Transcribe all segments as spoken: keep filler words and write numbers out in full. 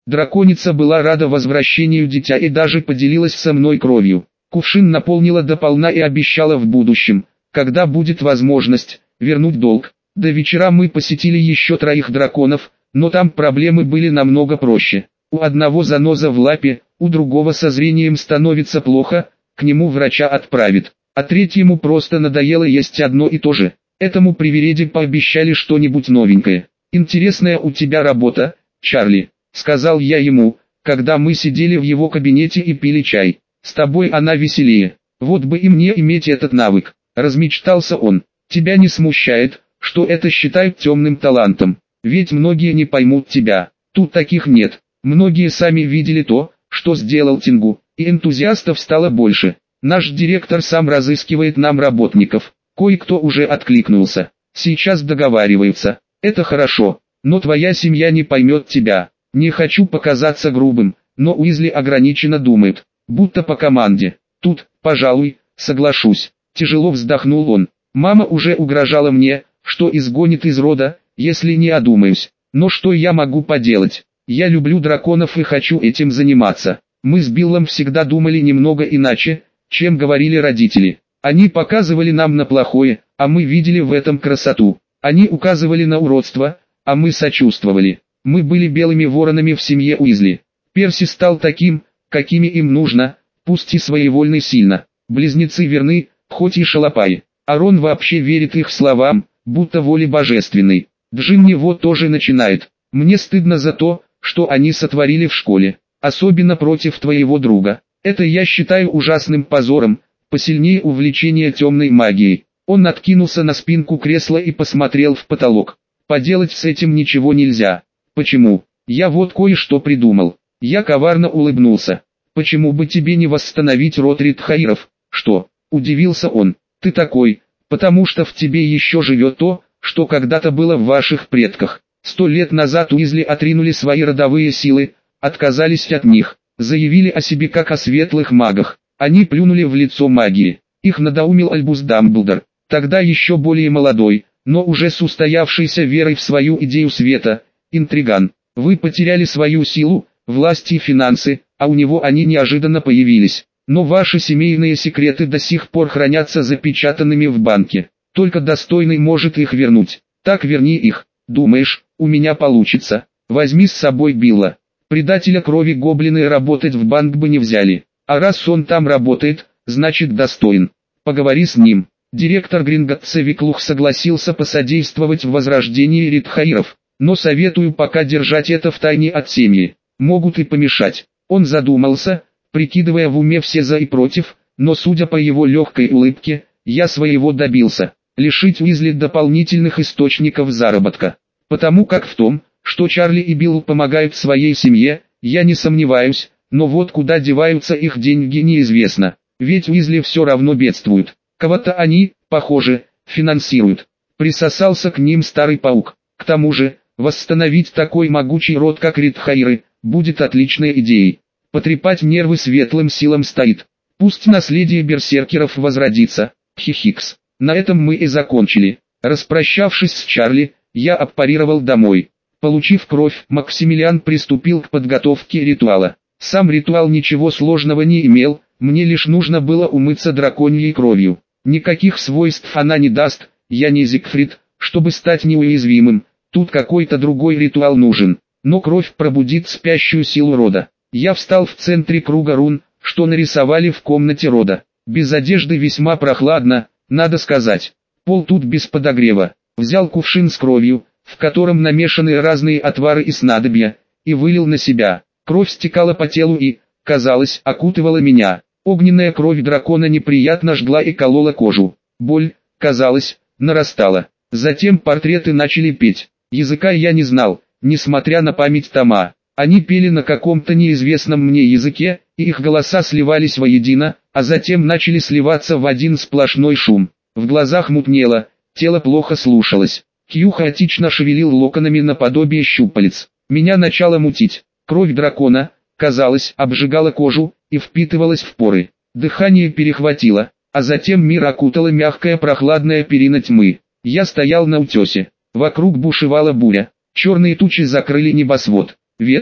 Драконица была рада возвращению дитя и даже поделилась со мной кровью. Кувшин наполнила до полна и обещала в будущем, когда будет возможность, вернуть долг. До вечера мы посетили еще троих драконов, но там проблемы были намного проще. У одного заноза в лапе, у другого со зрением становится плохо, к нему врача отправит, а третьему просто надоело есть одно и то же. Этому привереде пообещали что-нибудь новенькое. «Интересная у тебя работа, Чарли», — сказал я ему, когда мы сидели в его кабинете и пили чай. «С тобой она веселее. Вот бы и мне иметь этот навык», — размечтался он. «Тебя не смущает, что это считают темным талантом? Ведь многие не поймут тебя. Тут таких нет. Многие сами видели то, что сделал Тингу, и энтузиастов стало больше. Наш директор сам разыскивает нам работников. Кое-кто уже откликнулся. Сейчас договариваются. Это хорошо, но твоя семья не поймет тебя. Не хочу показаться грубым, но Уизли ограниченно думает, будто по команде. Тут, пожалуй, соглашусь». Тяжело вздохнул он. «Мама уже угрожала мне, что изгонит из рода, если не одумаюсь. Но что я могу поделать? Я люблю драконов и хочу этим заниматься. Мы с Биллом всегда думали немного иначе, чем говорили родители. Они показывали нам на плохое, а мы видели в этом красоту. Они указывали на уродство, а мы сочувствовали. Мы были белыми воронами в семье Уизли. Перси стал таким, какими им нужно, пусть и своевольный сильно. Близнецы верны, хоть и шалопаи. А Рон вообще верит их словам, будто воле божественной. Джинни вот тоже начинает. Мне стыдно за то, что они сотворили в школе. Особенно против твоего друга. Это я считаю ужасным позором, посильнее увлечения темной магией». Он откинулся на спинку кресла и посмотрел в потолок. «Поделать с этим ничего нельзя». «Почему? Я вот кое-что придумал». Я коварно улыбнулся. «Почему бы тебе не восстановить род Ридхаиров?» «Что?» – удивился он. «Ты такой, потому что в тебе еще живет то, что когда-то было в ваших предках. Сто лет назад Уизли отринули свои родовые силы, отказались от них, заявили о себе как о светлых магах. Они плюнули в лицо магии. Их надоумил Альбус Дамблдор, тогда еще более молодой, но уже с устоявшейся верой в свою идею света, интриган. Вы потеряли свою силу, власть и финансы, а у него они неожиданно появились. Но ваши семейные секреты до сих пор хранятся запечатанными в банке. Только достойный может их вернуть. Так верни их. Думаешь, у меня получится? Возьми с собой Билла. Предателя крови гоблины работать в банк бы не взяли. А раз он там работает, значит достоин. Поговори с ним». Директор Гринготца Виклух согласился посодействовать в возрождении Ридхаиров. «Но советую пока держать это в тайне от семьи. Могут и помешать». Он задумался, прикидывая в уме все за и против, но судя по его легкой улыбке, я своего добился. Лишить Уизли дополнительных источников заработка. Потому как в том, что Чарли и Билл помогают своей семье, я не сомневаюсь, но вот куда деваются их деньги неизвестно. Ведь Уизли все равно бедствуют. Кого-то они, похоже, финансируют. Присосался к ним старый паук. К тому же, восстановить такой могучий род как Ридхаиры, будет отличной идеей. Потрепать нервы светлым силам стоит. Пусть наследие берсеркеров возродится. Хихикс. На этом мы и закончили. Распрощавшись с Чарли, я аппарировал домой. Получив кровь, Максимилиан приступил к подготовке ритуала. Сам ритуал ничего сложного не имел, мне лишь нужно было умыться драконьей кровью. Никаких свойств она не даст, я не Зигфрид, чтобы стать неуязвимым, тут какой-то другой ритуал нужен. Но кровь пробудит спящую силу рода. Я встал в центре круга рун, что нарисовали в комнате рода. Без одежды весьма прохладно, надо сказать. Пол тут без подогрева. Взял кувшин с кровью, в котором намешаны разные отвары и снадобья, и вылил на себя. Кровь стекала по телу и, казалось, окутывала меня. Огненная кровь дракона неприятно жгла и колола кожу. Боль, казалось, нарастала. Затем портреты начали петь. Языка я не знал, несмотря на память тома. Они пели на каком-то неизвестном мне языке, и их голоса сливались воедино, а затем начали сливаться в один сплошной шум. В глазах мутнело, тело плохо слушалось. Кью хаотично шевелил локонами наподобие щупалец. Меня начало мутить. Кровь дракона, казалось, обжигала кожу и впитывалась в поры. Дыхание перехватило, а затем мир окутала мягкая прохладная перина тьмы. Я стоял на утесе. Вокруг бушевала буря. Черные тучи закрыли небосвод. Ветры,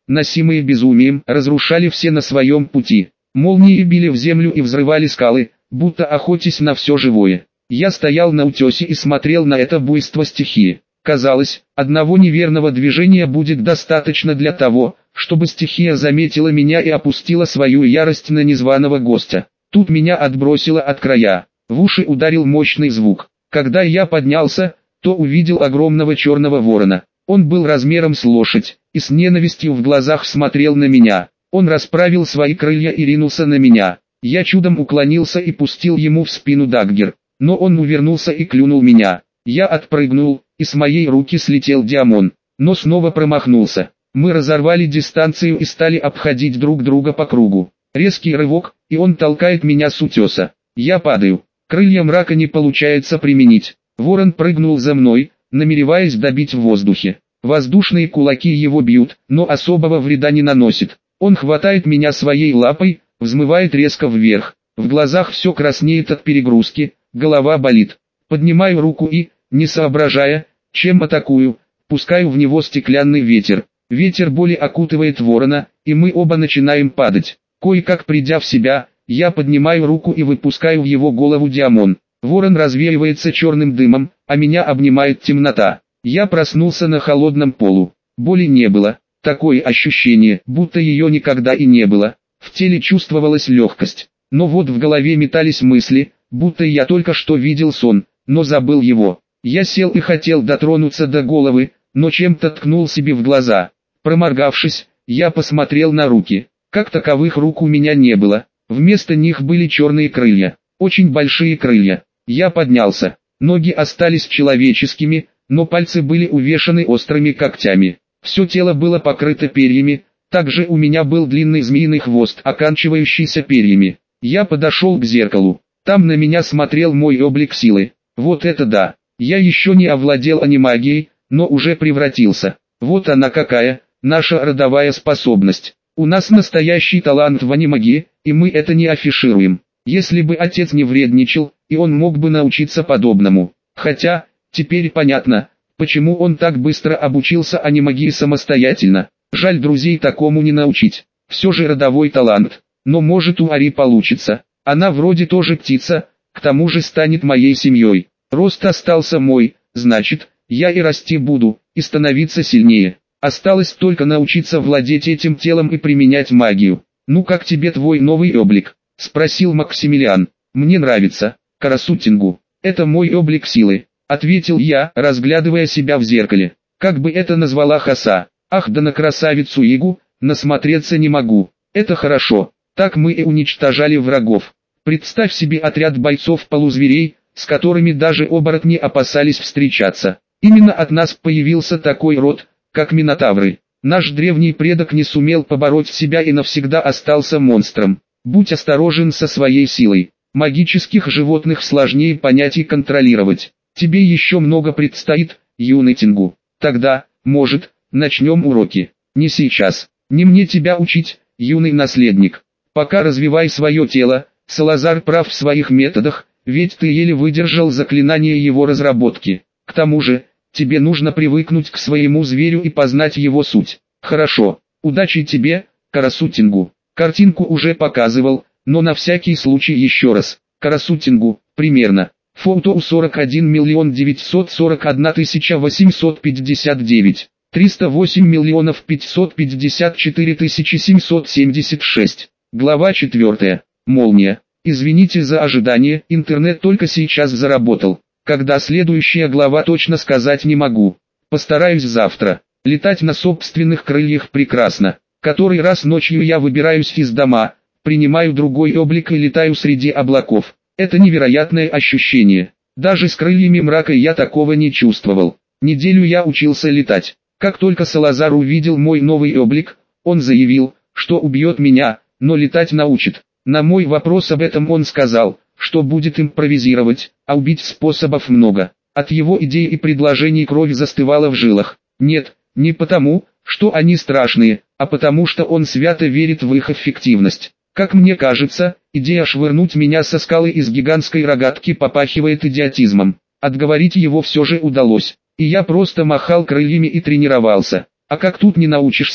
носимые безумием, разрушали все на своем пути. Молнии били в землю и взрывали скалы, будто охотясь на все живое. Я стоял на утесе и смотрел на это буйство стихии. Казалось, одного неверного движения будет достаточно для того, чтобы стихия заметила меня и опустила свою ярость на незваного гостя. Тут меня отбросило от края. В уши ударил мощный звук. Когда я поднялся, то увидел огромного черного ворона. Он был размером с лошадь, и с ненавистью в глазах смотрел на меня. Он расправил свои крылья и ринулся на меня. Я чудом уклонился и пустил ему в спину даггер, но он увернулся и клюнул меня. Я отпрыгнул, и с моей руки слетел Диамон, но снова промахнулся. Мы разорвали дистанцию и стали обходить друг друга по кругу. Резкий рывок, и он толкает меня с утеса. Я падаю. Крылья мрака не получается применить. Ворон прыгнул за мной, намереваясь добить в воздухе. Воздушные кулаки его бьют, но особого вреда не наносит. Он хватает меня своей лапой, взмывает резко вверх. В глазах все краснеет от перегрузки, голова болит. Поднимаю руку и, не соображая, чем атакую, пускаю в него стеклянный ветер. Ветер боли окутывает ворона, и мы оба начинаем падать. Кое-как придя в себя, я поднимаю руку и выпускаю в его голову Диамон. Ворон развеивается черным дымом, а меня обнимает темнота. Я проснулся на холодном полу. Боли не было. Такое ощущение, будто ее никогда и не было. В теле чувствовалась легкость. Но вот в голове метались мысли, будто я только что видел сон, но забыл его. Я сел и хотел дотронуться до головы, но чем-то ткнул себе в глаза. Проморгавшись, я посмотрел на руки. Как таковых рук у меня не было. Вместо них были черные крылья. Очень большие крылья. Я поднялся. Ноги остались человеческими, но пальцы были увешаны острыми когтями. Все тело было покрыто перьями, также у меня был длинный змеиный хвост, оканчивающийся перьями. Я подошел к зеркалу. Там на меня смотрел мой облик силы. Вот это да! Я еще не овладел анимагией, но уже превратился. Вот она какая, наша родовая способность. У нас настоящий талант в анимагии, и мы это не афишируем. Если бы отец не вредничал, и он мог бы научиться подобному. Хотя, теперь понятно, почему он так быстро обучился анимагии самостоятельно. Жаль, друзей такому не научить. Все же родовой талант. Но может у Ари получится. Она вроде тоже птица, к тому же станет моей семьей. Рост остался мой, значит, я и расти буду, и становиться сильнее. Осталось только научиться владеть этим телом и применять магию. «Ну как тебе твой новый облик?» – спросил Максимилиан. «Мне нравится, Карасутингу. Это мой облик силы», – ответил я, разглядывая себя в зеркале. Как бы это назвала Хаса? Ах, да на красавицу Игу, насмотреться не могу. Это хорошо, так мы и уничтожали врагов. Представь себе отряд бойцов-полузверей, с которыми даже оборотни опасались встречаться. Именно от нас появился такой род, как минотавры. Наш древний предок не сумел побороть себя и навсегда остался монстром. Будь осторожен со своей силой. Магических животных сложнее понять и контролировать. Тебе еще много предстоит, юный Тингу. Тогда, может, начнем уроки. Не сейчас. Не мне тебя учить, юный наследник. Пока развивай свое тело. Салазар прав в своих методах, ведь ты еле выдержал заклинание его разработки. К тому же, тебе нужно привыкнуть к своему зверю и познать его суть. Хорошо. Удачи тебе, Карасутингу. Картинку уже показывал, но на всякий случай еще раз. Карасутингу, примерно. Фото у сорок один миллион девятьсот сорок одна тысяча восемьсот пятьдесят девять. триста восемь миллионов пятьсот пятьдесят четыре тысячи семьсот семьдесят шесть. Глава четвертая. Молния. Извините за ожидание, интернет только сейчас заработал. Когда следующая глава, точно сказать не могу. Постараюсь завтра. Летать на собственных крыльях прекрасно. Который раз ночью я выбираюсь из дома, принимаю другой облик и летаю среди облаков. Это невероятное ощущение. Даже с крыльями мрака я такого не чувствовал. Неделю я учился летать. Как только Салазар увидел мой новый облик, он заявил, что убьет меня, но летать научит. На мой вопрос об этом он сказал, что будет импровизировать, а убить способов много. От его идей и предложений кровь застывала в жилах. Нет, не потому, что они страшные, а потому что он свято верит в их эффективность. Как мне кажется, идея швырнуть меня со скалы из гигантской рогатки попахивает идиотизмом. Отговорить его все же удалось, и я просто махал крыльями и тренировался. А как тут не научишься,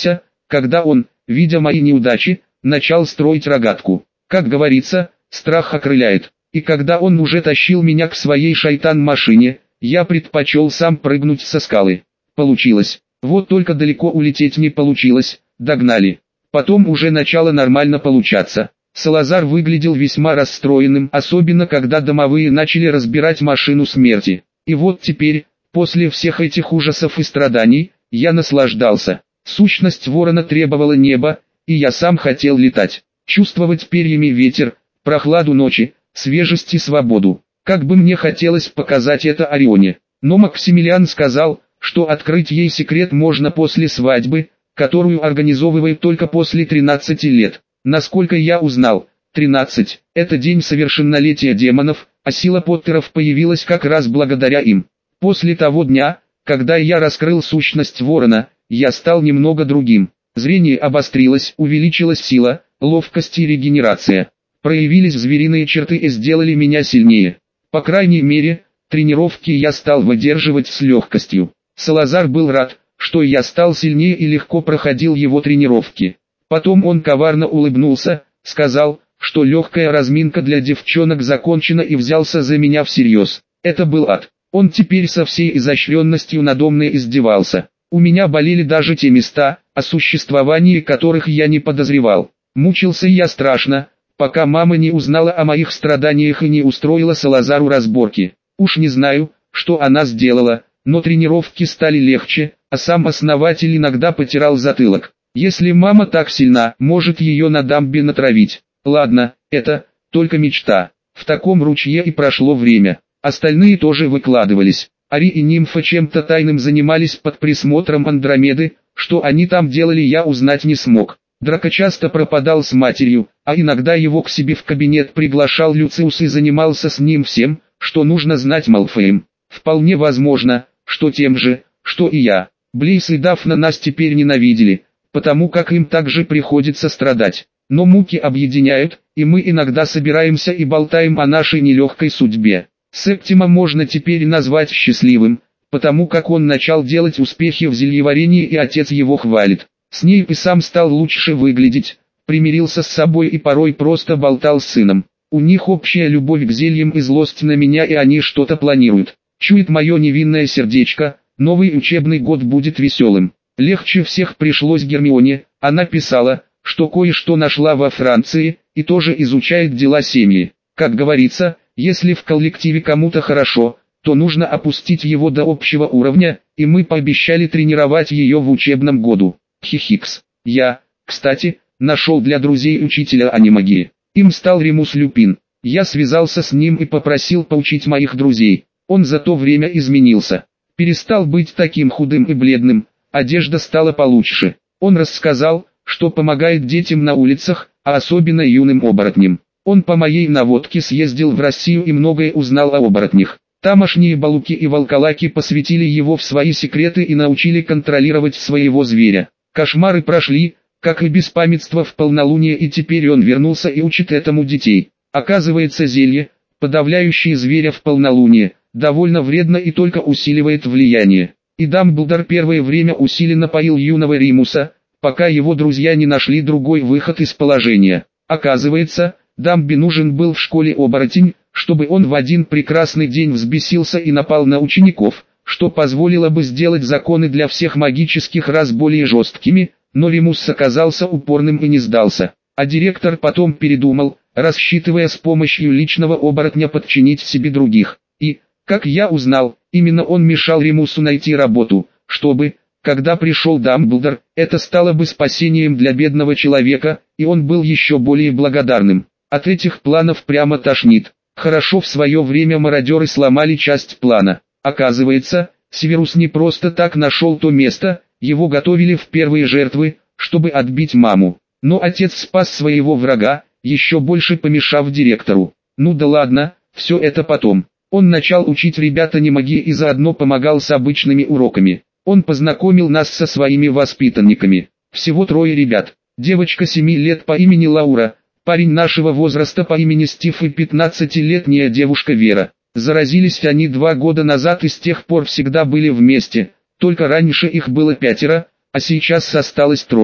когда он, видя мои неудачи, начал строить рогатку. Как говорится, страх окрыляет. И когда он уже тащил меня к своей шайтан-машине, я предпочел сам прыгнуть со скалы. Получилось. Вот только далеко улететь не получилось, догнали. Потом уже начало нормально получаться. Салазар выглядел весьма расстроенным, особенно когда домовые начали разбирать машину смерти. И вот теперь, после всех этих ужасов и страданий, я наслаждался. Сущность ворона требовала неба, и я сам хотел летать. Чувствовать перьями ветер, прохладу ночи, свежесть и свободу. Как бы мне хотелось показать это Орионе. Но Максимилиан сказал, что открыть ей секрет можно после свадьбы, которую организовывают только после тринадцати лет. Насколько я узнал, тринадцать – это день совершеннолетия демонов, а сила Поттеров появилась как раз благодаря им. После того дня, когда я раскрыл сущность ворона, я стал немного другим. Зрение обострилось, увеличилась сила, ловкость и регенерация. Проявились звериные черты и сделали меня сильнее. По крайней мере, тренировки я стал выдерживать с легкостью. Салазар был рад, что я стал сильнее и легко проходил его тренировки. Потом он коварно улыбнулся, сказал, что легкая разминка для девчонок закончена и взялся за меня всерьез. Это был ад. Он теперь со всей изощренностью надо мной издевался. У меня болели даже те места, о существовании которых я не подозревал. Мучился я страшно, пока мама не узнала о моих страданиях и не устроила Салазару разборки. Уж не знаю, что она сделала, но тренировки стали легче, а сам основатель иногда потирал затылок. Если мама так сильна, может ее на дамбе натравить. Ладно, это только мечта. В таком ручье и прошло время. Остальные тоже выкладывались. Ари и Нимфа чем-то тайным занимались под присмотром Андромеды, что они там делали, я узнать не смог. Драко часто пропадал с матерью, а иногда его к себе в кабинет приглашал Люциус и занимался с ним всем, что нужно знать Малфоем. Вполне возможно, что тем же, что и я. Блейз и Дафна нас теперь ненавидели, потому как им также приходится страдать. Но муки объединяют, и мы иногда собираемся и болтаем о нашей нелегкой судьбе. Септима можно теперь назвать счастливым, потому как он начал делать успехи в зельеварении и отец его хвалит. Снейп и сам стал лучше выглядеть, примирился с собой и порой просто болтал с сыном. У них общая любовь к зельям и злость на меня, и они что-то планируют. Чует мое невинное сердечко, новый учебный год будет веселым. Легче всех пришлось Гермионе, она писала, что кое-что нашла во Франции, и тоже изучает дела семьи. Как говорится, если в коллективе кому-то хорошо, то нужно опустить его до общего уровня, и мы пообещали тренировать ее в учебном году. Хихикс. Я, кстати, нашел для друзей учителя анимагии. Им стал Ремус Люпин. Я связался с ним и попросил поучить моих друзей. Он за то время изменился. Перестал быть таким худым и бледным, одежда стала получше. Он рассказал, что помогает детям на улицах, а особенно юным оборотням. Он по моей наводке съездил в Россию и многое узнал о оборотнях. Тамошние балуки и волколаки посвятили его в свои секреты и научили контролировать своего зверя. Кошмары прошли, как и беспамятство в полнолуние, и теперь он вернулся и учит этому детей. Оказывается, зелье, подавляющее зверя в полнолуние, довольно вредно и только усиливает влияние. И Дамблдор первое время усиленно поил юного Римуса, пока его друзья не нашли другой выход из положения. Оказывается, Дамби нужен был в школе оборотень, чтобы он в один прекрасный день взбесился и напал на учеников, что позволило бы сделать законы для всех магических рас более жесткими, но Римус оказался упорным и не сдался. А директор потом передумал, рассчитывая с помощью личного оборотня подчинить себе других. И, как я узнал, именно он мешал Римусу найти работу, чтобы, когда пришел Дамблдор, это стало бы спасением для бедного человека, и он был еще более благодарным. От этих планов прямо тошнит. Хорошо, в свое время мародеры сломали часть плана. Оказывается, Северус не просто так нашел то место, его готовили в первые жертвы, чтобы отбить маму. Но отец спас своего врага, еще больше помешав директору. Ну да ладно, все это потом. Он начал учить ребят анимагии и заодно помогал с обычными уроками. Он познакомил нас со своими воспитанниками. Всего трое ребят. Девочка семи лет по имени Лаура, парень нашего возраста по имени Стив и пятнадцатилетняя девушка Вера. Заразились они два года назад и с тех пор всегда были вместе, только раньше их было пятеро, а сейчас осталось трое.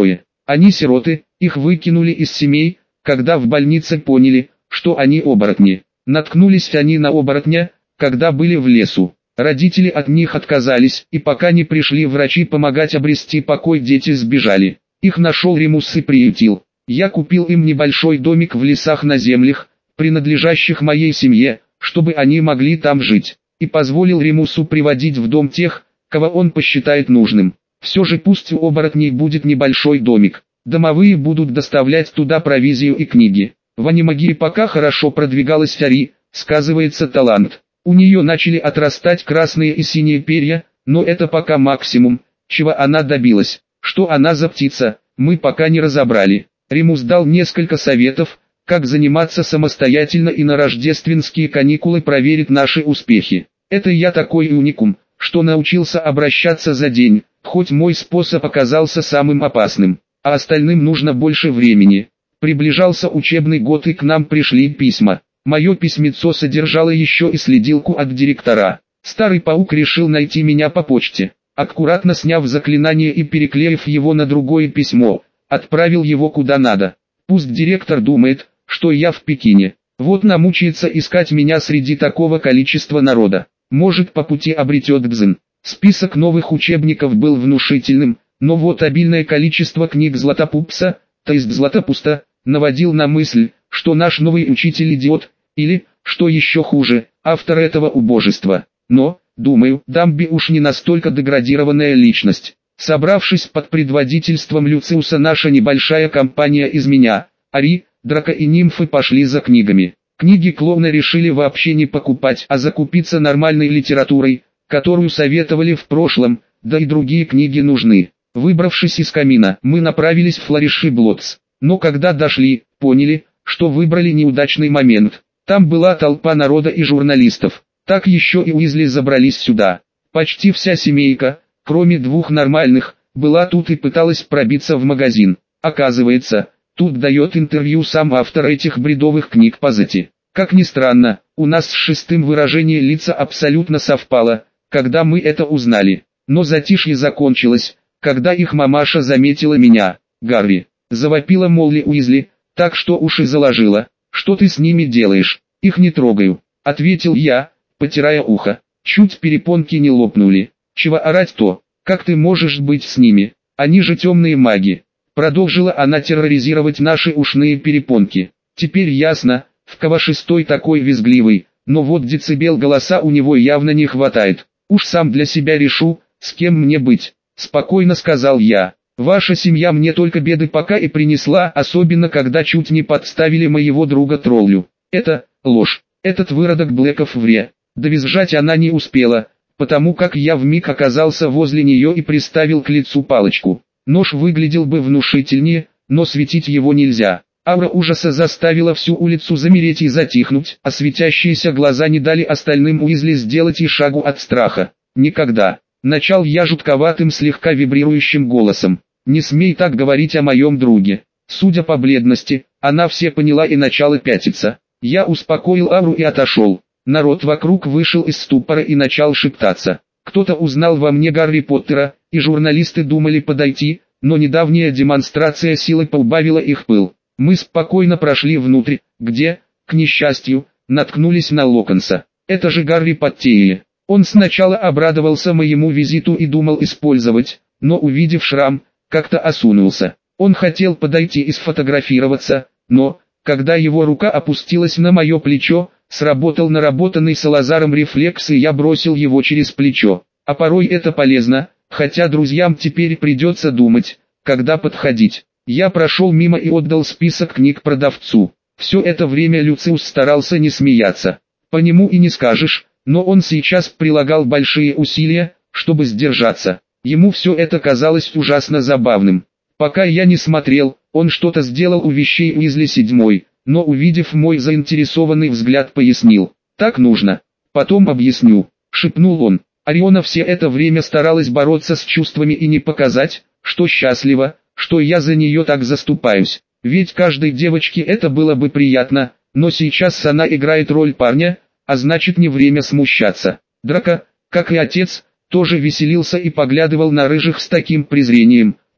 Они сироты, их выкинули из семей, когда в больнице поняли, что они оборотни. Наткнулись они на оборотня, когда были в лесу. Родители от них отказались, и пока не пришли врачи помогать обрести покой, дети сбежали. Их нашел Ремус и приютил. Я купил им небольшой домик в лесах на землях, принадлежащих моей семье, чтобы они могли там жить. И позволил Ремусу приводить в дом тех, кого он посчитает нужным. Все же пусть у оборотней будет небольшой домик. Домовые будут доставлять туда провизию и книги. В анимагии пока хорошо продвигалась Ари, сказывается талант. У нее начали отрастать красные и синие перья, но это пока максимум, чего она добилась. Что она за птица, мы пока не разобрали. Ремус дал несколько советов, как заниматься самостоятельно, и на рождественские каникулы проверит наши успехи. Это я такой уникум, что научился обращаться за день, хоть мой способ оказался самым опасным, а остальным нужно больше времени. Приближался учебный год, и к нам пришли письма. Мое письмецо содержало еще и следилку от директора. Старый паук решил найти меня по почте. Аккуратно сняв заклинание и переклеив его на другое письмо, отправил его куда надо. Пусть директор думает, что я в Пекине. Вот намучается искать меня среди такого количества народа. Может, по пути обретет Дзин. Список новых учебников был внушительным, но вот обильное количество книг Златопупса, то есть Златопуста, наводил на мысль, что наш новый учитель идиот, или, что еще хуже, автор этого убожества. Но, думаю, Дамби уж не настолько деградированная личность. Собравшись под предводительством Люциуса, наша небольшая компания из меня, Ари, Драка и Нимфы пошли за книгами. Книги клоуна решили вообще не покупать, а закупиться нормальной литературой, которую советовали в прошлом, да и другие книги нужны. Выбравшись из камина, мы направились в Флориши Блотс. Но когда дошли, поняли, что выбрали неудачный момент. Там была толпа народа и журналистов. Так еще и Уизли забрались сюда. Почти вся семейка, кроме двух нормальных, была тут и пыталась пробиться в магазин. Оказывается, тут дает интервью сам автор этих бредовых книг Пазити. Как ни странно, у нас с шестым выражение лица абсолютно совпало, когда мы это узнали. Но затишье закончилось, когда их мамаша заметила меня. «Гарри!» — завопила Молли Уизли, так что уши заложила. «Что ты с ними делаешь?» «Их не трогаю», — ответил я, потирая ухо. Чуть перепонки не лопнули. «Чего орать-то? Как ты можешь быть с ними? Они же темные маги». Продолжила она терроризировать наши ушные перепонки. Теперь ясно, в кого шестой такой визгливый, но вот децибел голоса у него явно не хватает. «Уж сам для себя решу, с кем мне быть», — спокойно сказал я. «Ваша семья мне только беды пока и принесла, особенно когда чуть не подставили моего друга Троллю. Это ложь. Этот выродок Блэков вре». Довизжать она не успела, потому как я вмиг оказался возле нее и приставил к лицу палочку. Нож выглядел бы внушительнее, но светить его нельзя. Аура ужаса заставила всю улицу замереть и затихнуть, а светящиеся глаза не дали остальным Уизли сделать и шагу от страха. «Никогда!» — начал я жутковатым, слегка вибрирующим голосом. «Не смей так говорить о моем друге». Судя по бледности, она все поняла и начала пятиться. Я успокоил ауру и отошел. Народ вокруг вышел из ступора и начал шептаться. Кто-то узнал во мне Гарри Поттера, и журналисты думали подойти, но недавняя демонстрация силы поубавила их пыл. Мы спокойно прошли внутрь, где, к несчастью, наткнулись на Локонса. Это же Гарри Поттер. Он сначала обрадовался моему визиту и думал использовать, но увидев шрам, как-то осунулся. Он хотел подойти и сфотографироваться, но, когда его рука опустилась на мое плечо, сработал наработанный Салазаром рефлекс, и я бросил его через плечо. А порой это полезно, хотя друзьям теперь придется думать, когда подходить. Я прошел мимо и отдал список книг продавцу. Все это время Люциус старался не смеяться. По нему и не скажешь, но он сейчас прилагал большие усилия, чтобы сдержаться. Ему все это казалось ужасно забавным. Пока я не смотрел, он что-то сделал у вещей Уизли седьмой, но увидев мой заинтересованный взгляд, пояснил. «Так нужно. Потом объясню», — шепнул он. Ориона все это время старалась бороться с чувствами и не показать, что счастлива, что я за нее так заступаюсь. Ведь каждой девочке это было бы приятно, но сейчас она играет роль парня, а значит не время смущаться. Драко, как и отец, тоже веселился и поглядывал на рыжих с таким презрением,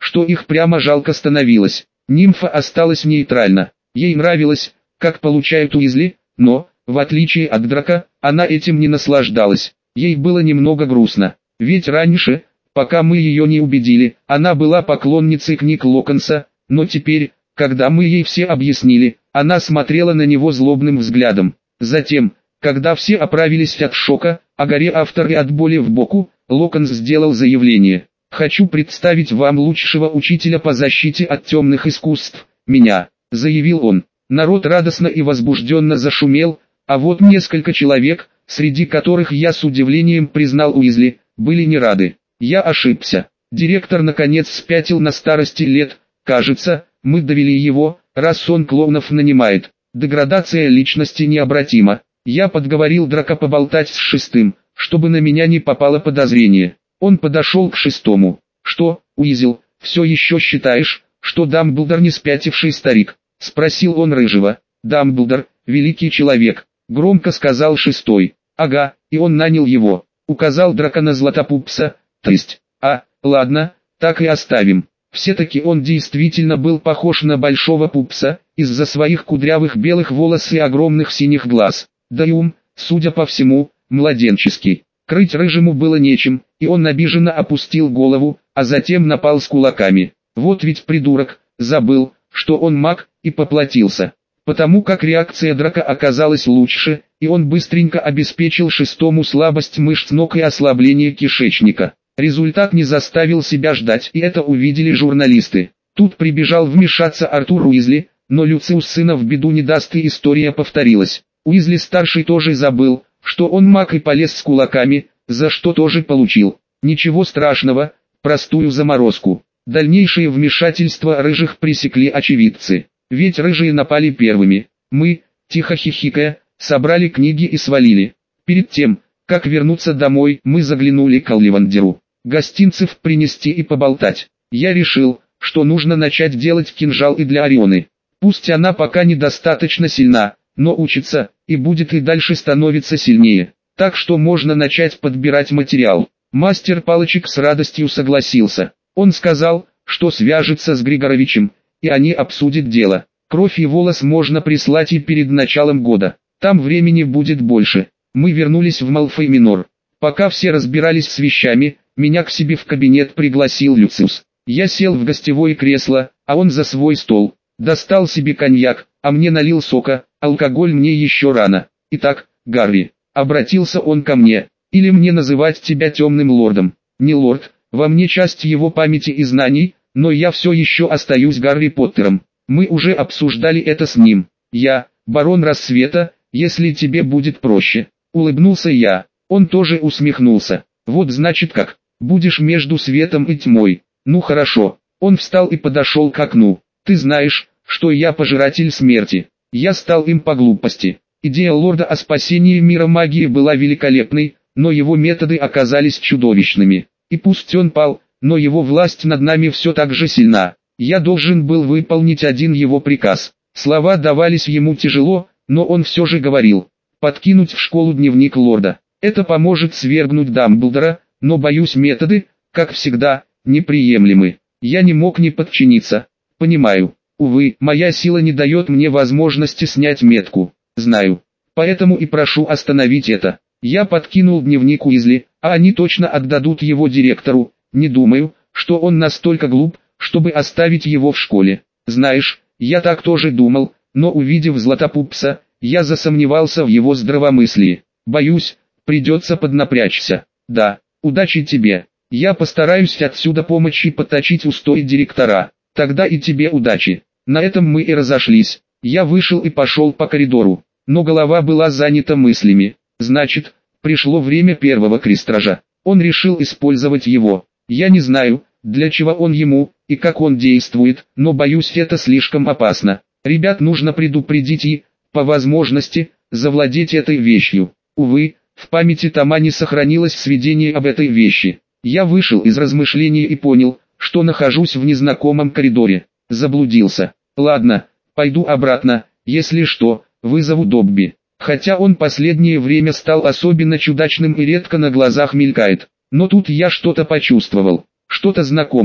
что их прямо жалко становилось. Нимфа осталась нейтральна. Ей нравилось, как получают Уизли, но, в отличие от Драка, она этим не наслаждалась. Ей было немного грустно, ведь раньше, пока мы ее не убедили, она была поклонницей книг Локонса, но теперь, когда мы ей все объяснили, она смотрела на него злобным взглядом. Затем, когда все оправились от шока, о горе автор и от боли в боку, Локонс сделал заявление: «Хочу представить вам лучшего учителя по защите от темных искусств, меня», — заявил он. Народ радостно и возбужденно зашумел, а вот несколько человек, среди которых я с удивлением признал Уизли, были не рады. Я ошибся. Директор наконец спятил на старости лет. Кажется, мы довели его, раз он клоунов нанимает. Деградация личности необратима. Я подговорил Драка поболтать с шестым, чтобы на меня не попало подозрение. Он подошел к шестому. «Что, Уизли, все еще считаешь, что Дамблдор не спятивший старик?» — спросил он рыжего. «Дамблдор, великий человек», — громко сказал шестой. «Ага, и он нанял его», — указал Драко на Златопупса. «То есть, а, ладно, так и оставим». Все-таки он действительно был похож на большого пупса, из-за своих кудрявых белых волос и огромных синих глаз. Да и ум, судя по всему, младенческий. Крыть рыжему было нечем, и он обиженно опустил голову, а затем напал с кулаками. Вот ведь придурок, забыл, что он маг, и поплатился. Потому как реакция Драка оказалась лучше, и он быстренько обеспечил шестому слабость мышц ног и ослабление кишечника. Результат не заставил себя ждать, и это увидели журналисты. Тут прибежал вмешаться Артур Уизли, но Люциус сына в беду не даст, и история повторилась. Уизли-старший тоже забыл, что он маг, и полез с кулаками, за что тоже получил. Ничего страшного, простую заморозку. Дальнейшее вмешательство рыжих пресекли очевидцы. Ведь рыжие напали первыми. Мы, тихо хихикая, собрали книги и свалили. Перед тем, как вернуться домой, мы заглянули к Олливандеру. Гостинцев принести и поболтать. Я решил, что нужно начать делать кинжал и для Орионы. Пусть она пока недостаточно сильна, но учится, и будет и дальше становиться сильнее. Так что можно начать подбирать материал. Мастер палочек с радостью согласился. Он сказал, что свяжется с Григоровичем, и они обсудят дело. Кровь и волос можно прислать и перед началом года. Там времени будет больше. Мы вернулись в Малфой Минор. Пока все разбирались с вещами, меня к себе в кабинет пригласил Люциус. Я сел в гостевое кресло, а он за свой стол. Достал себе коньяк, а мне налил сока, алкоголь мне еще рано. Итак, Гарри, обратился он ко мне, или мне называть тебя темным лордом? Не лорд, во мне часть его памяти и знаний, но я все еще остаюсь Гарри Поттером. Мы уже обсуждали это с ним. Я, барон Рассвета, если тебе будет проще. Улыбнулся я. Он тоже усмехнулся. Вот значит как, будешь между светом и тьмой. Ну хорошо. Он встал и подошел к окну. Ты знаешь, что я пожиратель смерти. Я стал им по глупости. Идея лорда о спасении мира магии была великолепной, но его методы оказались чудовищными. И пусть он пал, но его власть над нами все так же сильна. Я должен был выполнить один его приказ. Слова давались ему тяжело, но он все же говорил. Подкинуть в школу дневник лорда. Это поможет свергнуть Дамблдора, но боюсь, методы, как всегда, неприемлемы. Я не мог не подчиниться. Понимаю. Увы, моя сила не дает мне возможности снять метку. Знаю. Поэтому и прошу остановить это. Я подкинул дневник Уизли, а они точно отдадут его директору. Не думаю, что он настолько глуп, чтобы оставить его в школе. Знаешь, я так тоже думал, но увидев Златопупса, я засомневался в его здравомыслии. Боюсь, придется поднапрячься. Да, удачи тебе. Я постараюсь отсюда помочь и подточить устои директора. Тогда и тебе удачи. На этом мы и разошлись. Я вышел и пошел по коридору, но голова была занята мыслями. Значит, пришло время первого крестража. Он решил использовать его. Я не знаю, для чего он ему, и как он действует, но боюсь, это слишком опасно. Ребят нужно предупредить и, по возможности, завладеть этой вещью. Увы, в памяти Тома не сохранилось сведение об этой вещи. Я вышел из размышлений и понял, что нахожусь в незнакомом коридоре. Заблудился. Ладно, пойду обратно, если что, вызову Добби. Хотя он последнее время стал особенно чудачным и редко на глазах мелькает. Но тут я что-то почувствовал, что-то знакомое.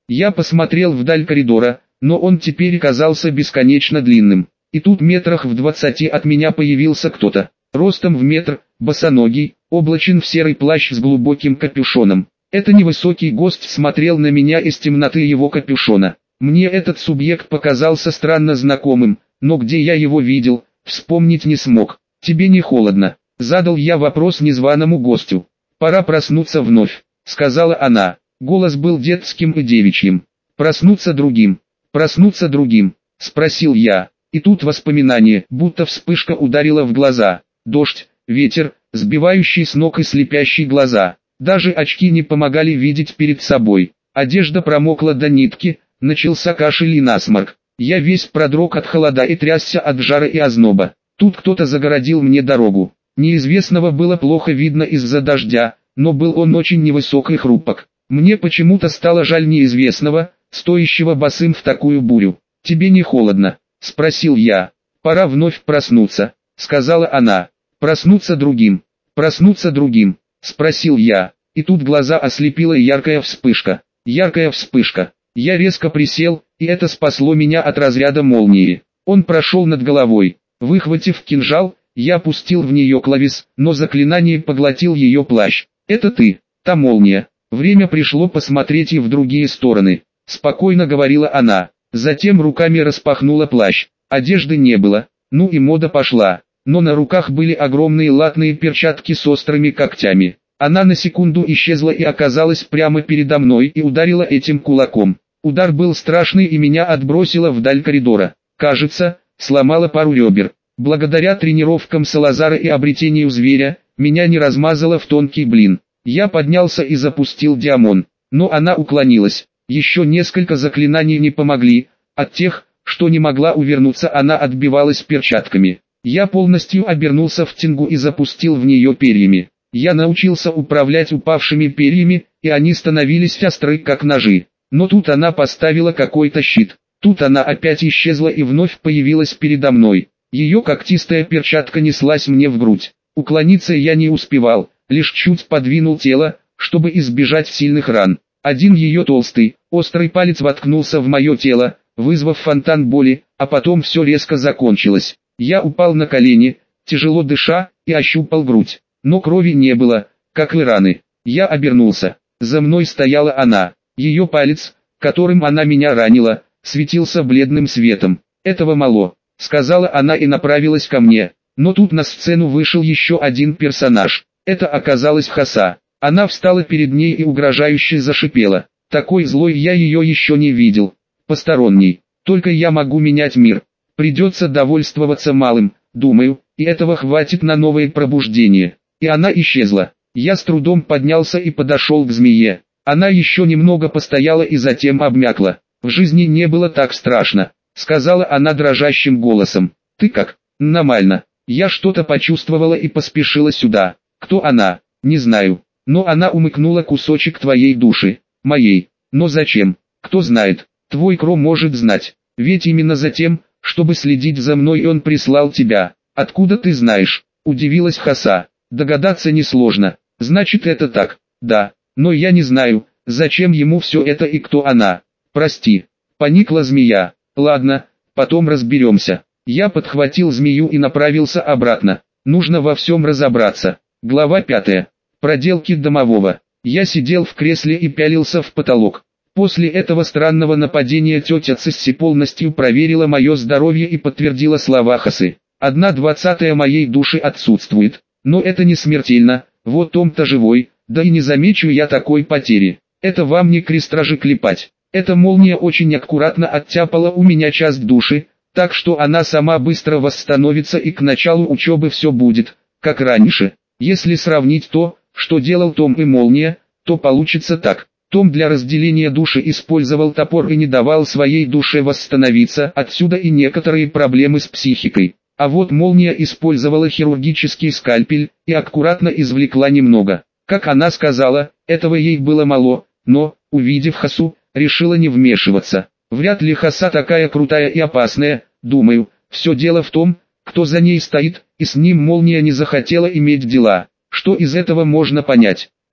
Я посмотрел вдаль коридора, но он теперь казался бесконечно длинным. И тут метрах в двадцати от меня появился кто-то, ростом в метр, босоногий, облачен в серый плащ с глубоким капюшоном. Это невысокий гость смотрел на меня из темноты его капюшона. Мне этот субъект показался странно знакомым, но где я его видел, вспомнить не смог. «Тебе не холодно?» — задал я вопрос незваному гостю. «Пора проснуться вновь», — сказала она. Голос был детским и девичьим. «Проснуться другим, проснуться другим», — спросил я. И тут воспоминание, будто вспышка ударила в глаза. Дождь, ветер, сбивающий с ног и слепящий глаза. Даже очки не помогали видеть перед собой. Одежда промокла до нитки, начался кашель и насморк. Я весь продрог от холода и трясся от жара и озноба. Тут кто-то загородил мне дорогу. Неизвестного было плохо видно из-за дождя, но был он очень невысок и хрупок. Мне почему-то стало жаль неизвестного, стоящего босым в такую бурю. «Тебе не холодно?» — спросил я. «Пора вновь проснуться», — сказала она. «Проснуться другим, проснуться другим», — спросил я. И тут глаза ослепила яркая вспышка. Яркая вспышка. Я резко присел, и это спасло меня от разряда молнии. Он прошел над головой. Выхватив кинжал, я пустил в нее клавис, но заклинание поглотил ее плащ. «Это ты, та молния. Время пришло посмотреть и в другие стороны», — спокойно говорила она. Затем руками распахнула плащ. Одежды не было, ну и мода пошла. Но на руках были огромные латные перчатки с острыми когтями. Она на секунду исчезла и оказалась прямо передо мной и ударила этим кулаком. Удар был страшный и меня отбросило вдаль коридора. Кажется, сломала пару ребер. Благодаря тренировкам Салазара и обретению зверя, меня не размазало в тонкий блин. Я поднялся и запустил диамон, но она уклонилась. Еще несколько заклинаний не помогли, от тех, что не могла увернуться, она отбивалась перчатками. Я полностью обернулся в тингу и запустил в нее перьями. Я научился управлять упавшими перьями, и они становились остры как ножи. Но тут она поставила какой-то щит. Тут она опять исчезла и вновь появилась передо мной. Ее когтистая перчатка неслась мне в грудь. Уклониться я не успевал, лишь чуть подвинул тело, чтобы избежать сильных ран. Один ее толстый, острый палец воткнулся в мое тело, вызвав фонтан боли, а потом все резко закончилось. Я упал на колени, тяжело дыша, и ощупал грудь. Но крови не было, как и раны. Я обернулся. За мной стояла она. Ее палец, которым она меня ранила, светился бледным светом. «Этого мало», — сказала она и направилась ко мне. Но тут на сцену вышел еще один персонаж. Это оказалась Хаса. Она встала перед ней и угрожающе зашипела. Такой злой я ее еще не видел. Посторонний. Только я могу менять мир. Придется довольствоваться малым, думаю, и этого хватит на новое пробуждение. И она исчезла. Я с трудом поднялся и подошел к змее. Она еще немного постояла и затем обмякла. «В жизни не было так страшно», — сказала она дрожащим голосом. «Ты как?» «Нормально. Я что-то почувствовала и поспешила сюда. Кто она? Не знаю. Но она умыкнула кусочек твоей души. Моей. Но зачем? Кто знает. Твой Кро может знать. Ведь именно за тем, чтобы следить за мной, он прислал тебя. Откуда ты знаешь?» Удивилась Хаса. «Догадаться несложно. Значит, это так. Да. Но я не знаю, зачем ему все это и кто она. Прости». Поникла змея. «Ладно, потом разберемся». Я подхватил змею и направился обратно. Нужно во всем разобраться. Глава пятая. Проделки домового. Я сидел в кресле и пялился в потолок. После этого странного нападения тетя Цисси полностью проверила мое здоровье и подтвердила слова Хасы. Одна двадцатая моей души отсутствует, но это не смертельно, вот Том-то живой, да и не замечу я такой потери. Это вам не крестражи клепать. Эта молния очень аккуратно оттяпала у меня часть души, так что она сама быстро восстановится и к началу учебы все будет, как раньше. Если сравнить то, что делал Том и молния, то получится так. Том для разделения души использовал топор и не давал своей душе восстановиться, отсюда и некоторые проблемы с психикой. А вот молния использовала хирургический скальпель и аккуратно извлекла немного. Как она сказала, этого ей было мало, но, увидев Хасу, решила не вмешиваться. Вряд ли Хаса такая крутая и опасная, думаю, все дело в том, кто за ней стоит, и с ним молния не захотела иметь дела. Что из этого можно понять?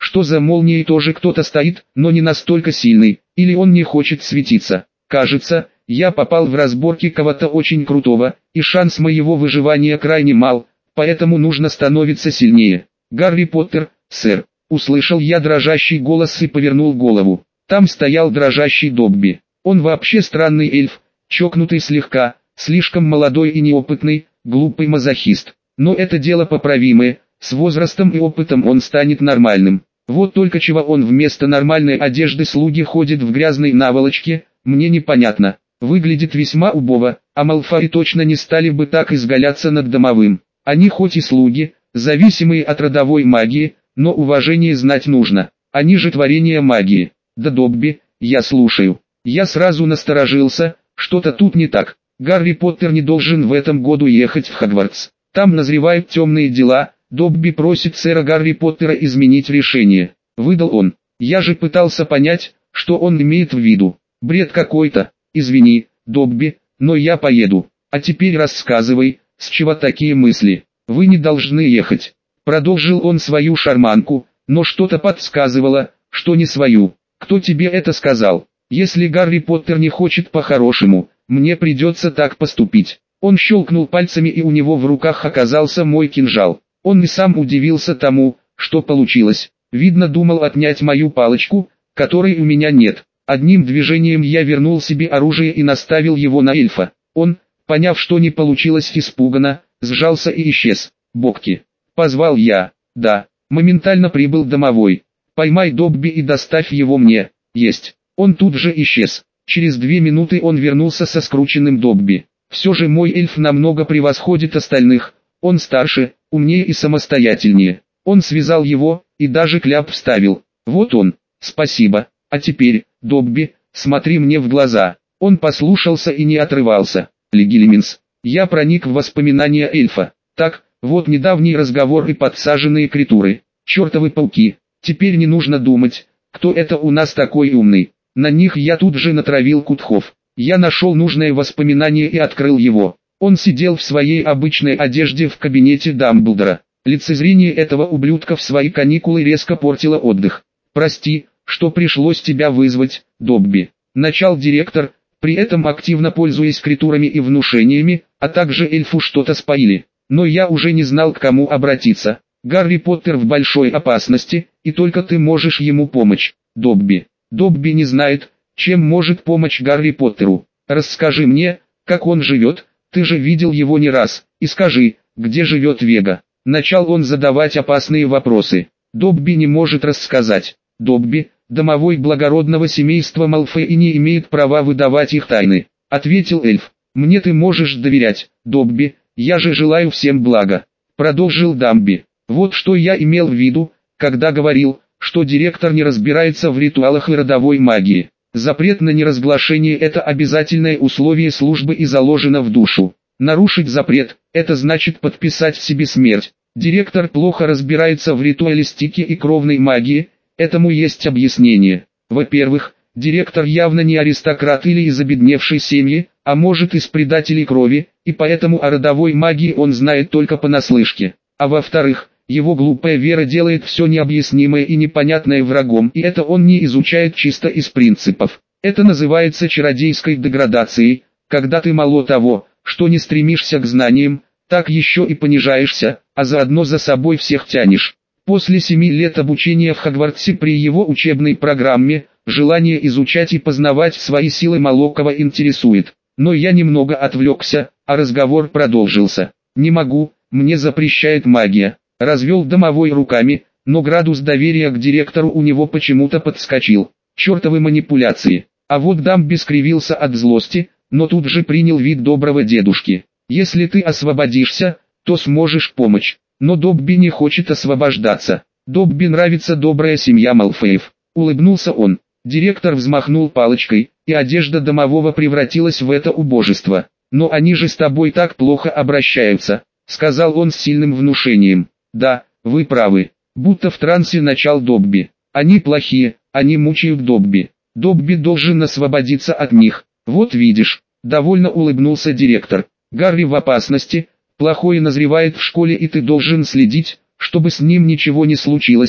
что за молнией тоже кто-то стоит, но не настолько сильный, или он не хочет светиться. Кажется, я попал в разборки кого-то очень крутого, и шанс моего выживания крайне мал, поэтому нужно становиться сильнее. Гарри Поттер, сэр, услышал я дрожащий голос и повернул голову. Там стоял дрожащий Добби. Он вообще странный эльф, чокнутый слегка, слишком молодой и неопытный, глупый мазохист. Но это дело поправимое, с возрастом и опытом он станет нормальным. Вот только чего он вместо нормальной одежды слуги ходит в грязной наволочке, мне непонятно. Выглядит весьма убого, а Малфой точно не стали бы так изгаляться над домовым. Они хоть и слуги, зависимые от родовой магии, но уважение знать нужно. Они же творение магии. Да Добби, я слушаю. Я сразу насторожился, что-то тут не так. Гарри Поттер не должен в этом году ехать в Хогвартс. Там назревают темные дела. Добби просит сэра Гарри Поттера изменить решение. Выдал он. Я же пытался понять, что он имеет в виду. Бред какой-то. Извини, Добби, но я поеду. А теперь рассказывай, с чего такие мысли? Вы не должны ехать. Продолжил он свою шарманку, но что-то подсказывало, что не свою. Кто тебе это сказал? Если Гарри Поттер не хочет по-хорошему, мне придется так поступить. Он щелкнул пальцами, и у него в руках оказался мой кинжал. Он и сам удивился тому, что получилось. Видно, думал отнять мою палочку, которой у меня нет. Одним движением я вернул себе оружие и наставил его на эльфа. Он, поняв, что не получилось, испуганно сжался и исчез. Бокки. Позвал я. Да. Моментально прибыл домовой. Поймай Добби и доставь его мне. Есть. Он тут же исчез. Через две минуты он вернулся со скрученным Добби. Все же мой эльф намного превосходит остальных. Он старше, умнее и самостоятельнее. Он связал его, и даже кляп вставил. Вот он. Спасибо. А теперь, Добби, смотри мне в глаза. Он послушался и не отрывался. Легилиминс. Я проник в воспоминания эльфа. Так, вот недавний разговор и подсаженные критуры. Чертовы пауки. Теперь не нужно думать, кто это у нас такой умный. На них я тут же натравил кутхов. Я нашел нужное воспоминание и открыл его. Он сидел в своей обычной одежде в кабинете Дамблдора. Лицезрение этого ублюдка в свои каникулы резко портило отдых. «Прости, что пришлось тебя вызвать, Добби», — начал директор, при этом активно пользуясь критурами и внушениями, а также эльфу что-то споили. Но я уже не знал, к кому обратиться. Гарри Поттер в большой опасности, и только ты можешь ему помочь, Добби. Добби не знает, чем может помочь Гарри Поттеру. Расскажи мне, как он живет, ты же видел его не раз, и скажи, где живет Вега. Начал он задавать опасные вопросы. Добби не может рассказать. Добби, домовой благородного семейства Малфой, и не имеет права выдавать их тайны, ответил эльф. Мне ты можешь доверять, Добби, я же желаю всем блага. Продолжил Дамби. Вот что я имел в виду, когда говорил, что директор не разбирается в ритуалах и родовой магии. Запрет на неразглашение – это обязательное условие службы и заложено в душу. Нарушить запрет – это значит подписать себе смерть. Директор плохо разбирается в ритуалистике и кровной магии, этому есть объяснение. Во-первых, директор явно не аристократ или из обедневшей семьи, а может из предателей крови, и поэтому о родовой магии он знает только понаслышке. А во-вторых, его глупая вера делает все необъяснимое и непонятное врагом, и это он не изучает чисто из принципов. Это называется чародейской деградацией, когда ты мало того, что не стремишься к знаниям, так еще и понижаешься, а заодно за собой всех тянешь. После семи лет обучения в Хогвартсе при его учебной программе, желание изучать и познавать свои силы мало кого интересует. Но я немного отвлекся, а разговор продолжился. Не могу, мне запрещает магия. Развел домовой руками, но градус доверия к директору у него почему-то подскочил. Чертовы манипуляции. А вот Дамби скривился от злости, но тут же принял вид доброго дедушки. Если ты освободишься, то сможешь помочь. Но Добби не хочет освобождаться. Добби нравится добрая семья Малфоев. Улыбнулся он. Директор взмахнул палочкой, и одежда домового превратилась в это убожество. Но они же с тобой так плохо обращаются, сказал он с сильным внушением. Да, вы правы. Будто в трансе начал Добби. Они плохие, они мучают Добби. Добби должен освободиться от них. Вот видишь, довольно улыбнулся директор. Гарри в опасности, плохое назревает в школе, и ты должен следить, чтобы с ним ничего не случилось.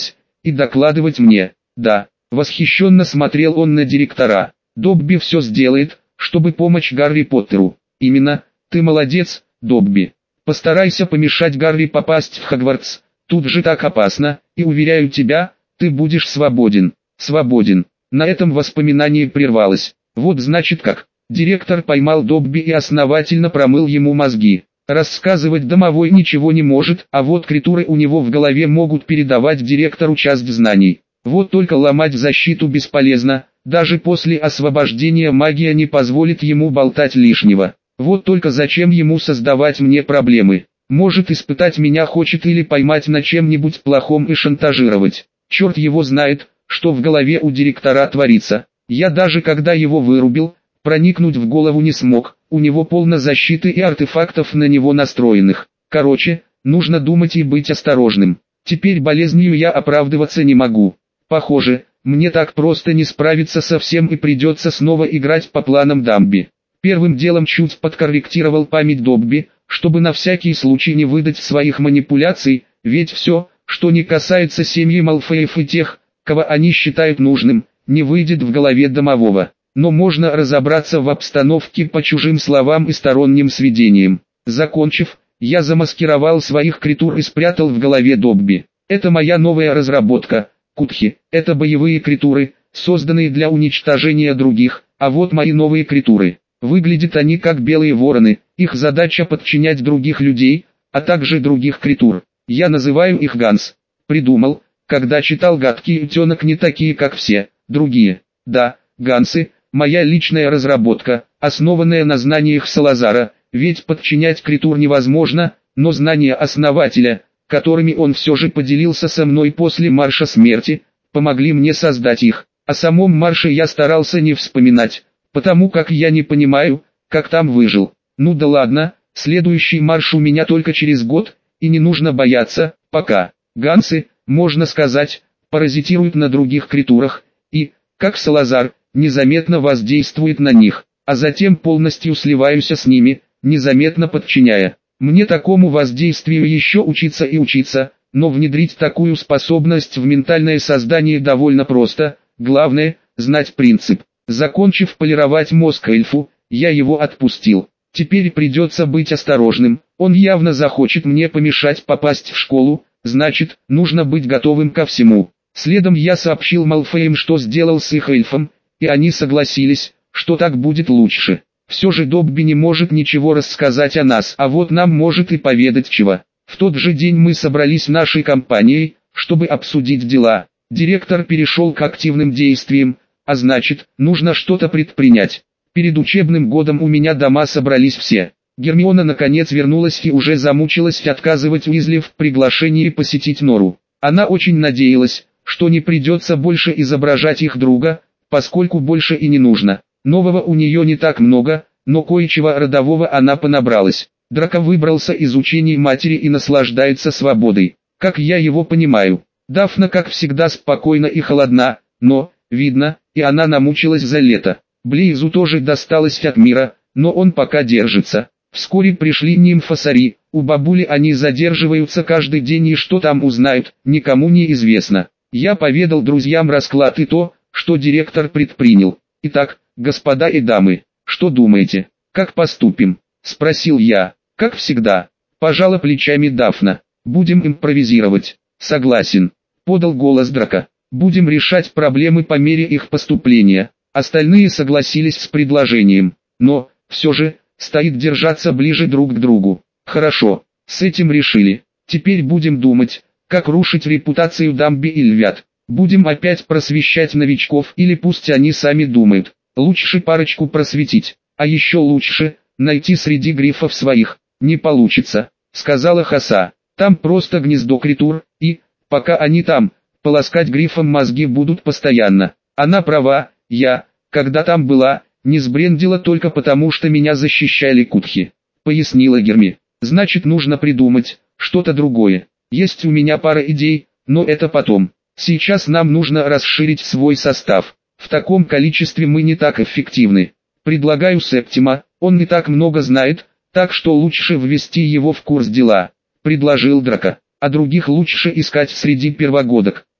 и докладывать мне. Да, восхищенно смотрел он на директора. Добби все сделает, чтобы помочь Гарри Поттеру. Именно, ты молодец, Добби. Постарайся помешать Гарри попасть в Хогвартс. Тут же так опасно, и уверяю тебя, ты будешь свободен. Свободен. На этом воспоминание прервалось. Вот значит как. Директор поймал Добби и основательно промыл ему мозги. Рассказывать домовой ничего не может, а вот критуры у него в голове могут передавать директору часть знаний. Вот только ломать защиту бесполезно, даже после освобождения магия не позволит ему болтать лишнего. Вот только зачем ему создавать мне проблемы? Может, испытать меня хочет или поймать на чем-нибудь плохом и шантажировать. Черт его знает, что в голове у директора творится. Я даже когда его вырубил, проникнуть в голову не смог, у него полно защиты и артефактов на него настроенных. Короче, нужно думать и быть осторожным. Теперь болезнью я оправдываться не могу. Похоже, мне так просто не справиться со всем и придется снова играть по планам Дамби. Первым делом чуть подкорректировал память Добби, чтобы на всякий случай не выдать своих манипуляций, ведь все, что не касается семьи Малфоев и тех, кого они считают нужным, не выйдет в голове домового. Но можно разобраться в обстановке по чужим словам и сторонним сведениям. Закончив, я замаскировал своих критур и спрятал в голове Добби. Это моя новая разработка. Кутхи – это боевые критуры, созданные для уничтожения других, а вот мои новые критуры. Выглядят они как белые вороны, их задача подчинять других людей, а также других критур. Я называю их Ганс. Придумал, когда читал «Гадкий утенок» не такие как все, другие. Да, Гансы – моя личная разработка, основанная на знаниях Салазара, ведь подчинять критур невозможно, но знания основателя, которыми он все же поделился со мной после Марша Смерти, помогли мне создать их. О самом Марше я старался не вспоминать, потому как я не понимаю, как там выжил. Ну да ладно, следующий Марш у меня только через год, и не нужно бояться, пока. Гансы, можно сказать, паразитируют на других критурах, и, как Салазар, незаметно воздействует на них, а затем полностью сливаюсь с ними, незаметно подчиняя. Мне такому воздействию еще учиться и учиться, но внедрить такую способность в ментальное создание довольно просто, главное – знать принцип. Закончив полировать мозг эльфу, я его отпустил. Теперь придется быть осторожным, он явно захочет мне помешать попасть в школу, значит, нужно быть готовым ко всему. Следом я сообщил Малфоям, что сделал с их эльфом, и они согласились, что так будет лучше. Все же Добби не может ничего рассказать о нас, а вот нам может и поведать чего. В тот же день мы собрались нашей компанией, чтобы обсудить дела. Директор перешел к активным действиям, а значит, нужно что-то предпринять. Перед учебным годом у меня дома собрались все. Гермиона наконец вернулась и уже замучилась отказывать Уизли в приглашении посетить Нору. Она очень надеялась, что не придется больше изображать их друга, поскольку больше и не нужно. Нового у нее не так много, но кое-чего родового она понабралась. Драко выбрался из учений матери и наслаждается свободой, как я его понимаю. Дафна, как всегда, спокойна и холодна, но, видно, и она намучилась за лето. Блейзу тоже досталось от мира, но он пока держится. Вскоре пришли нимфосари, у бабули они задерживаются каждый день и что там узнают, никому не известно. Я поведал друзьям расклад и то, что директор предпринял. Итак, господа и дамы, что думаете, как поступим? Спросил я. Как всегда, пожала плечами Дафна. Будем импровизировать. Согласен, подал голос Драко. Будем решать проблемы по мере их поступления. Остальные согласились с предложением, но, все же, стоит держаться ближе друг к другу. Хорошо, с этим решили. Теперь будем думать, как рушить репутацию Дамби и Львят. Будем опять просвещать новичков или пусть они сами думают. Лучше парочку просветить, а еще лучше, найти среди грифов своих. Не получится, сказала Хаса. Там просто гнездо критур, и, пока они там, полоскать грифом мозги будут постоянно. Она права, я, когда там была, не сбрендила только потому, что меня защищали кутхи. Пояснила Герми. Значит, нужно придумать что-то другое. Есть у меня пара идей, но это потом. Сейчас нам нужно расширить свой состав. В таком количестве мы не так эффективны. Предлагаю Септима, он не так много знает, так что лучше ввести его в курс дела. Предложил Драко. А других лучше искать среди первогодок.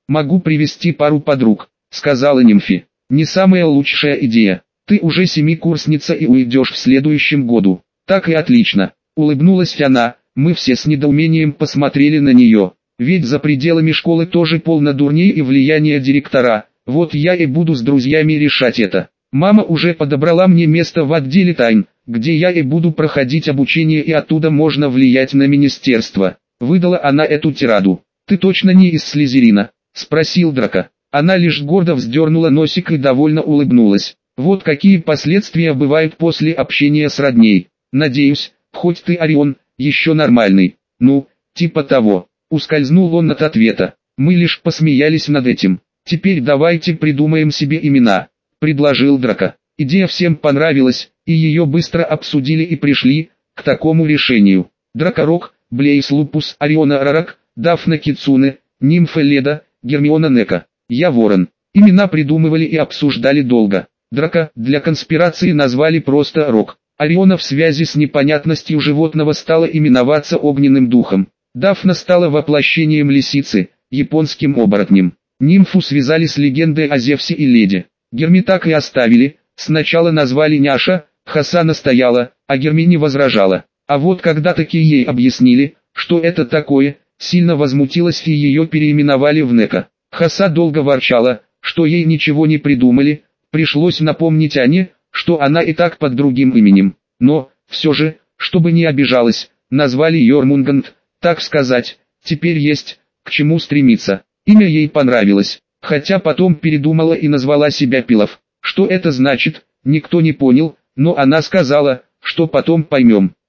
Могу привести пару подруг, сказала Нимфи. Не самая лучшая идея. Ты уже семикурсница и уйдешь в следующем году. Так и отлично. Улыбнулась она, мы все с недоумением посмотрели на нее. Ведь за пределами школы тоже полно дурней и влияния директора. Вот я и буду с друзьями решать это. Мама уже подобрала мне место в отделе тайн, где я и буду проходить обучение, и оттуда можно влиять на министерство. Выдала она эту тираду. Ты точно не из Слизерина? Спросил Драко. Она лишь гордо вздернула носик и довольно улыбнулась. Вот какие последствия бывают после общения с родней. Надеюсь, хоть ты, Орион, еще нормальный. Ну, типа того. Ускользнул он от ответа. Мы лишь посмеялись над этим. Теперь давайте придумаем себе имена, предложил Драко. Идея всем понравилась, и ее быстро обсудили и пришли к такому решению. Драко Рок, Блейз Лупус, Ориона Рарак, Дафна Кицуне, Нимфа Леда, Гермиона Нека. Я Ворон. Имена придумывали и обсуждали долго. Драко для конспирации назвали просто Рок. Ориона в связи с непонятностью животного стала именоваться огненным духом. Дафна стала воплощением лисицы, японским оборотнем. Нимфу связали с легендой о Зевсе и Леде. Герми так и оставили, сначала назвали Няша, Хаса настояла, а Герми не возражала. А вот когда таки ей объяснили, что это такое, сильно возмутилась и ее переименовали в Нека. Хаса долго ворчала, что ей ничего не придумали, пришлось напомнить Ане, что она и так под другим именем. Но, все же, чтобы не обижалась, назвали Йормунганд, так сказать, теперь есть к чему стремиться. Имя ей понравилось, хотя потом передумала и назвала себя Пилов. Что это значит, никто не понял, но она сказала, что потом поймем.